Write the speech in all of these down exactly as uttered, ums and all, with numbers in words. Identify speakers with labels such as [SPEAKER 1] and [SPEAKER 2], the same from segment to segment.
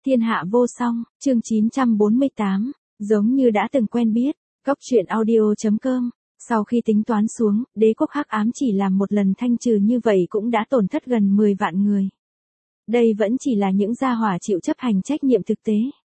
[SPEAKER 1] Thiên hạ vô song, chương chín trăm bốn mươi tám, giống như đã từng quen biết, Góc truyện audio chấm com. Sau khi tính toán xuống, đế quốc hắc ám chỉ làm một lần thanh trừ như vậy cũng đã tổn thất gần mười vạn người. Đây vẫn chỉ là những gia hỏa chịu chấp hành trách nhiệm thực tế.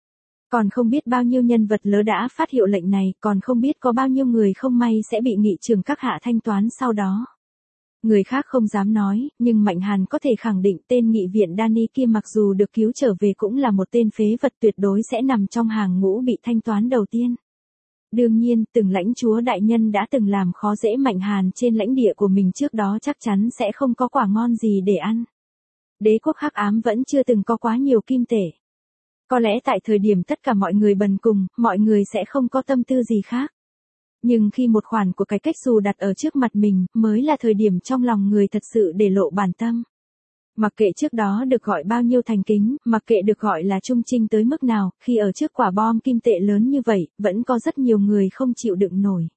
[SPEAKER 1] Còn không biết bao nhiêu nhân vật lớn đã phát hiệu lệnh này, còn không biết có bao nhiêu người không may sẽ bị nghị trường các hạ thanh toán sau đó. Người khác không dám nói, nhưng Mạnh Hàn có thể khẳng định tên nghị viện Danny kia mặc dù được cứu trở về cũng là một tên phế vật tuyệt đối sẽ nằm trong hàng ngũ bị thanh toán đầu tiên. Đương nhiên, từng lãnh chúa đại nhân đã từng làm khó dễ Mạnh Hàn trên lãnh địa của mình trước đó chắc chắn sẽ không có quả ngon gì để ăn. Đế quốc hắc ám vẫn chưa từng có quá nhiều kim tệ. Có lẽ tại thời điểm tất cả mọi người bần cùng, mọi người sẽ không có tâm tư gì khác. Nhưng khi một khoản của cải cách dù đặt ở trước mặt mình, mới là thời điểm trong lòng người thật sự để lộ bản tâm. Mặc kệ trước đó được gọi bao nhiêu thành kính, mặc kệ được gọi là trung trinh tới mức nào, khi ở trước quả bom kim tệ lớn như vậy, vẫn có rất nhiều người không chịu đựng nổi.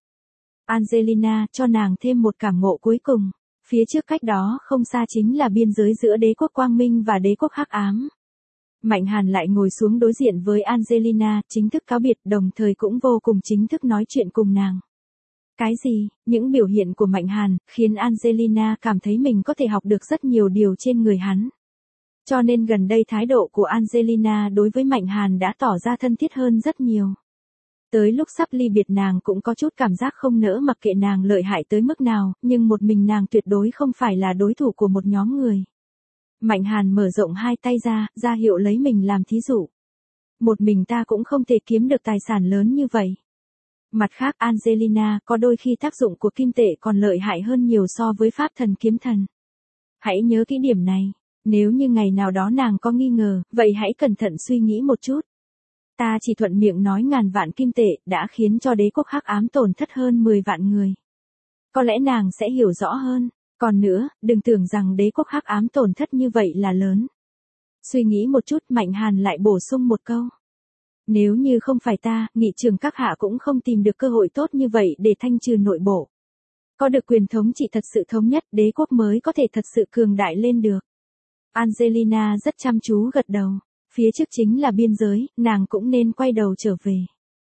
[SPEAKER 1] Angelina cho nàng thêm một cảm ngộ cuối cùng. Phía trước cách đó không xa chính là biên giới giữa đế quốc quang minh và đế quốc hắc ám. Mạnh Hàn lại ngồi xuống đối diện với Angelina, chính thức cáo biệt, đồng thời cũng vô cùng chính thức nói chuyện cùng nàng. Cái gì? Những biểu hiện của Mạnh Hàn khiến Angelina cảm thấy mình có thể học được rất nhiều điều trên người hắn. Cho nên gần đây thái độ của Angelina đối với Mạnh Hàn đã tỏ ra thân thiết hơn rất nhiều. Tới lúc sắp ly biệt nàng cũng có chút cảm giác không nỡ mặc kệ nàng lợi hại tới mức nào, nhưng một mình nàng tuyệt đối không phải là đối thủ của một nhóm người. Mạnh Hàn mở rộng hai tay ra, ra hiệu lấy mình làm thí dụ. Một mình ta cũng không thể kiếm được tài sản lớn như vậy. Mặt khác Angelina có đôi khi tác dụng của kim tệ còn lợi hại hơn nhiều so với pháp thần kiếm thần. Hãy nhớ kỹ điểm này, nếu như ngày nào đó nàng có nghi ngờ, vậy hãy cẩn thận suy nghĩ một chút. Ta chỉ thuận miệng nói ngàn vạn kim tệ đã khiến cho đế quốc hắc ám tổn thất hơn mười vạn người. Có lẽ nàng sẽ hiểu rõ hơn. Còn nữa, đừng tưởng rằng đế quốc hắc ám tổn thất như vậy là lớn. Suy nghĩ một chút, Mạnh Hàn lại bổ sung một câu. Nếu như không phải ta, nghị trường các hạ cũng không tìm được cơ hội tốt như vậy để thanh trừ nội bộ. Có được quyền thống trị thật sự thống nhất, đế quốc mới có thể thật sự cường đại lên được. Angelina rất chăm chú gật đầu. Phía trước chính là biên giới, nàng cũng nên quay đầu trở về.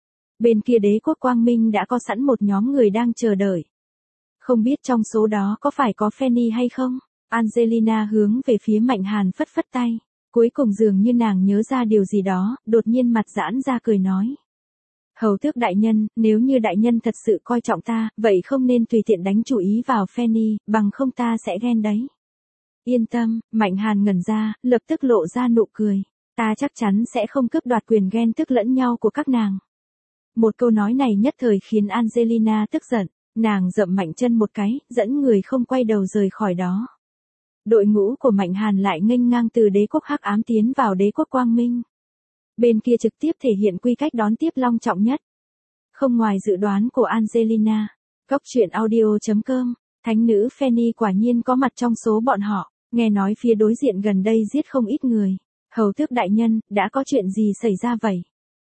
[SPEAKER 1] Bên kia đế quốc quang minh đã có sẵn một nhóm người đang chờ đợi. Không biết trong số đó có phải có Fanny hay không? Angelina hướng về phía Mạnh Hàn phất phất tay. Cuối cùng dường như nàng nhớ ra điều gì đó, đột nhiên mặt giãn ra cười nói. Hầu tước đại nhân, nếu như đại nhân thật sự coi trọng ta, vậy không nên tùy tiện đánh chủ ý vào Fanny, bằng không ta sẽ ghen đấy. Yên tâm, Mạnh Hàn ngẩn ra, lập tức lộ ra nụ cười. Ta chắc chắn sẽ không cướp đoạt quyền ghen tức lẫn nhau của các nàng. Một câu nói này nhất thời khiến Angelina tức giận. Nàng dậm mạnh chân một cái, dẫn người không quay đầu rời khỏi đó. Đội ngũ của Mạnh Hàn lại nghênh ngang từ đế quốc hắc ám tiến vào đế quốc quang minh. Bên kia trực tiếp thể hiện quy cách đón tiếp long trọng nhất. Không ngoài dự đoán của Angelina, Góc truyện audio chấm com, thánh nữ Fanny quả nhiên có mặt trong số bọn họ, nghe nói phía đối diện gần đây giết không ít người. Hầu tước đại nhân, đã có chuyện gì xảy ra vậy?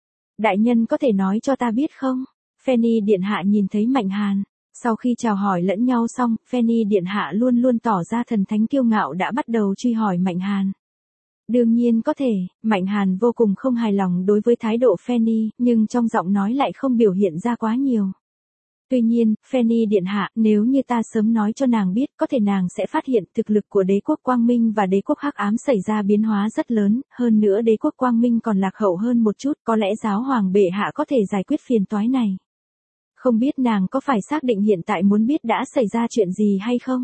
[SPEAKER 1] Đại nhân có thể nói cho ta biết không? Fanny điện hạ nhìn thấy Mạnh Hàn. Sau khi chào hỏi lẫn nhau xong, Fanny điện hạ luôn luôn tỏ ra thần thánh kiêu ngạo đã bắt đầu truy hỏi Mạnh Hàn. Đương nhiên có thể, Mạnh Hàn vô cùng không hài lòng đối với thái độ Fanny, nhưng trong giọng nói lại không biểu hiện ra quá nhiều. Tuy nhiên, Fanny điện hạ, nếu như ta sớm nói cho nàng biết, có thể nàng sẽ phát hiện thực lực của đế quốc quang minh và đế quốc hắc ám xảy ra biến hóa rất lớn, hơn nữa đế quốc quang minh còn lạc hậu hơn một chút, có lẽ giáo hoàng bệ hạ có thể giải quyết phiền toái này. Không biết nàng có phải xác định hiện tại muốn biết đã xảy ra chuyện gì hay không?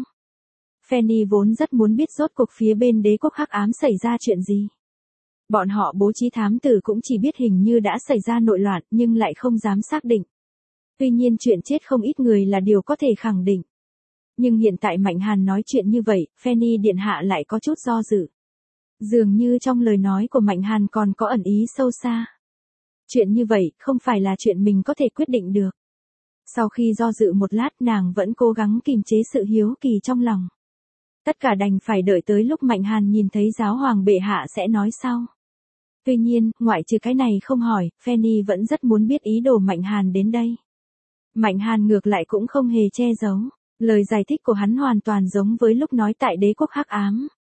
[SPEAKER 1] Fanny vốn rất muốn biết rốt cuộc phía bên đế quốc hắc ám xảy ra chuyện gì. Bọn họ bố trí thám tử cũng chỉ biết hình như đã xảy ra nội loạn nhưng lại không dám xác định. Tuy nhiên chuyện chết không ít người là điều có thể khẳng định. Nhưng hiện tại Mạnh Hàn nói chuyện như vậy, Fanny điện hạ lại có chút do dự. Dường như trong lời nói của Mạnh Hàn còn có ẩn ý sâu xa. Chuyện như vậy không phải là chuyện mình có thể quyết định được. Sau khi do dự một lát nàng vẫn cố gắng kìm chế sự hiếu kỳ trong lòng. Tất cả đành phải đợi tới lúc Mạnh Hàn nhìn thấy giáo hoàng bệ hạ sẽ nói sau. Tuy nhiên, ngoại trừ cái này không hỏi, Fanny vẫn rất muốn biết ý đồ Mạnh Hàn đến đây. Mạnh Hàn ngược lại cũng không hề che giấu. Lời giải thích của hắn hoàn toàn giống với lúc nói tại đế quốc hắc ám.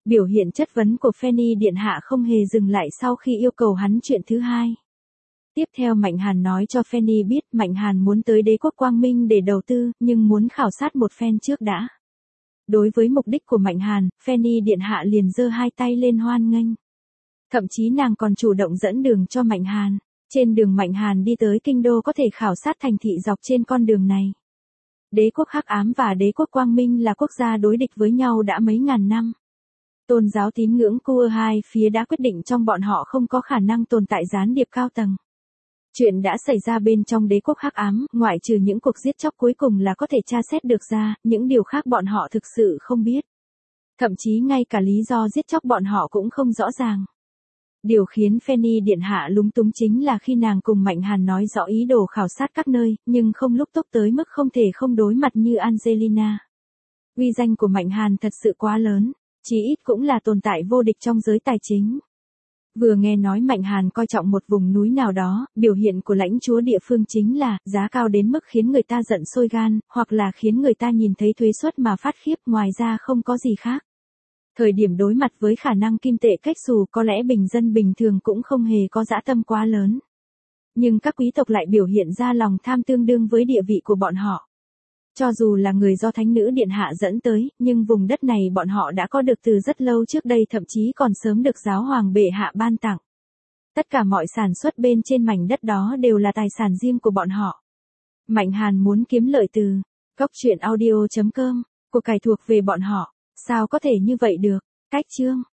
[SPEAKER 1] Biểu hiện chất vấn của Fanny điện hạ không hề dừng lại sau khi yêu cầu hắn chuyện thứ hai. Tiếp theo Mạnh Hàn nói cho Fanny biết Mạnh Hàn muốn tới đế quốc Quang Minh để đầu tư, nhưng muốn khảo sát một phen trước đã. Đối với mục đích của Mạnh Hàn, Fanny điện hạ liền giơ hai tay lên hoan nghênh. Thậm chí nàng còn chủ động dẫn đường cho Mạnh Hàn. Trên đường Mạnh Hàn đi tới kinh đô có thể khảo sát thành thị dọc trên con đường này. Đế quốc Hắc Ám và đế quốc Quang Minh là quốc gia đối địch với nhau đã mấy ngàn năm. Tôn giáo tín ngưỡng của hai phía đã quyết định trong bọn họ không có khả năng tồn tại gián điệp cao tầng. Chuyện đã xảy ra bên trong đế quốc Hắc Ám, ngoại trừ những cuộc giết chóc cuối cùng là có thể tra xét được ra, những điều khác bọn họ thực sự không biết. Thậm chí ngay cả lý do giết chóc bọn họ cũng không rõ ràng. Điều khiến Fanny điện hạ lúng túng chính là khi nàng cùng Mạnh Hàn nói rõ ý đồ khảo sát các nơi, nhưng không lúc tốc tới mức không thể không đối mặt như Angelina. Uy danh của Mạnh Hàn thật sự quá lớn, chí ít cũng là tồn tại vô địch trong giới tài chính. Vừa nghe nói Mạnh Hàn coi trọng một vùng núi nào đó, biểu hiện của lãnh chúa địa phương chính là giá cao đến mức khiến người ta giận sôi gan, hoặc là khiến người ta nhìn thấy thuế suất mà phát khiếp, ngoài ra không có gì khác. Thời điểm đối mặt với khả năng kim tệ cách xù có lẽ bình dân bình thường cũng không hề có dã tâm quá lớn. Nhưng các quý tộc lại biểu hiện ra lòng tham tương đương với địa vị của bọn họ. Cho dù là người do thánh nữ điện hạ dẫn tới, nhưng vùng đất này bọn họ đã có được từ rất lâu trước đây, thậm chí còn sớm được giáo hoàng bệ hạ ban tặng. Tất cả mọi sản xuất bên trên mảnh đất đó đều là tài sản riêng của bọn họ. Mạnh Hàn muốn kiếm lợi từ Cốc truyện audio chấm com của cải thuộc về bọn họ. Sao có thể như vậy được? Cách chương